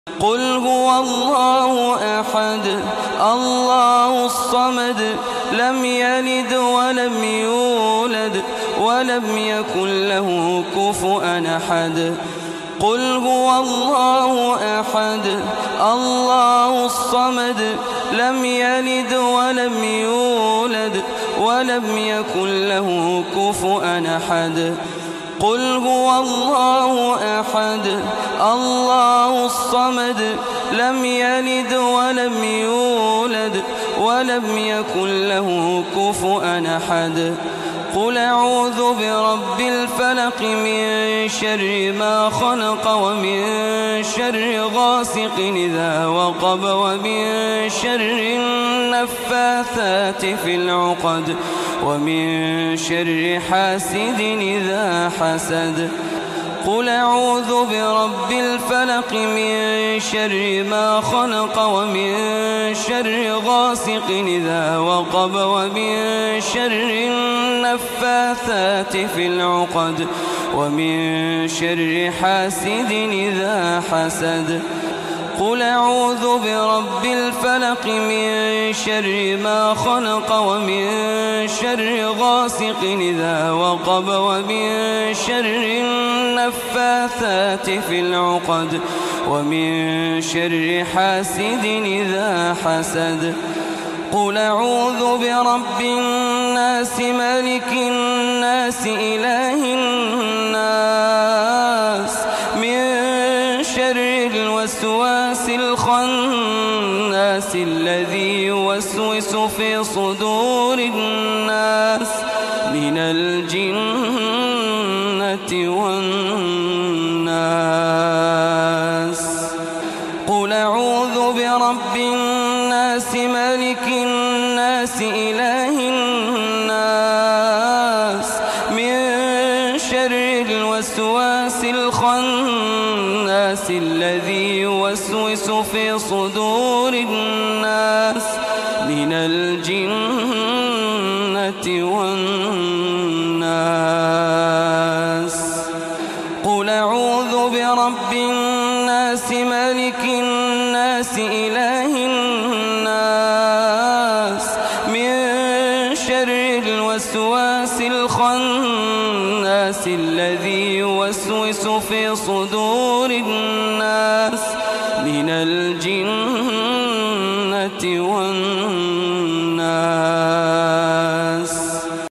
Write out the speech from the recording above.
قل هو الله أحد الله الصمد لم يلد ولم يولد ولم يكن له كفؤا أحد. قل هو الله أحد الله الصمد لم يلد ولم يولد ولم يكن له كفؤا أحد. قل هو الله أحد الله الصمد لم يلد ولم يولد ولم يكن له كفؤا أحد. قل أعوذ برب الفلق من شر ما خلق ومن شر غاسق إذا وقب ومن شر النفاثات في العقد ومن شر حاسد إذا حسد. قل أعوذ برب الفلق من شر ما خلق ومن شر غاسق إذا وقب ومن شر النفاثات في العقد ومن شر حاسد إذا حسد. قل أعوذ برب الفلق من شر ما خلق ومن شر غاسق إذا وقب ومن شر النفاثات في العقد ومن شر حاسد إذا حسد. قل أعوذ برب الناس ملك الناس إله الناس من شر الوسواس الخناس الذي يوسوس في صدور الناس من الجنة والناس. قل أعوذ برب الناس ملك الناس إله الناس من شر الوسواس الخناس الذي يوسوس في صدور الناس من الجنة والناس. قل أعوذ برب الناس ملك الناس إله الناس من شر الوسواس الخناس الذي يوسوس في صدور الناس من الجنة والناس.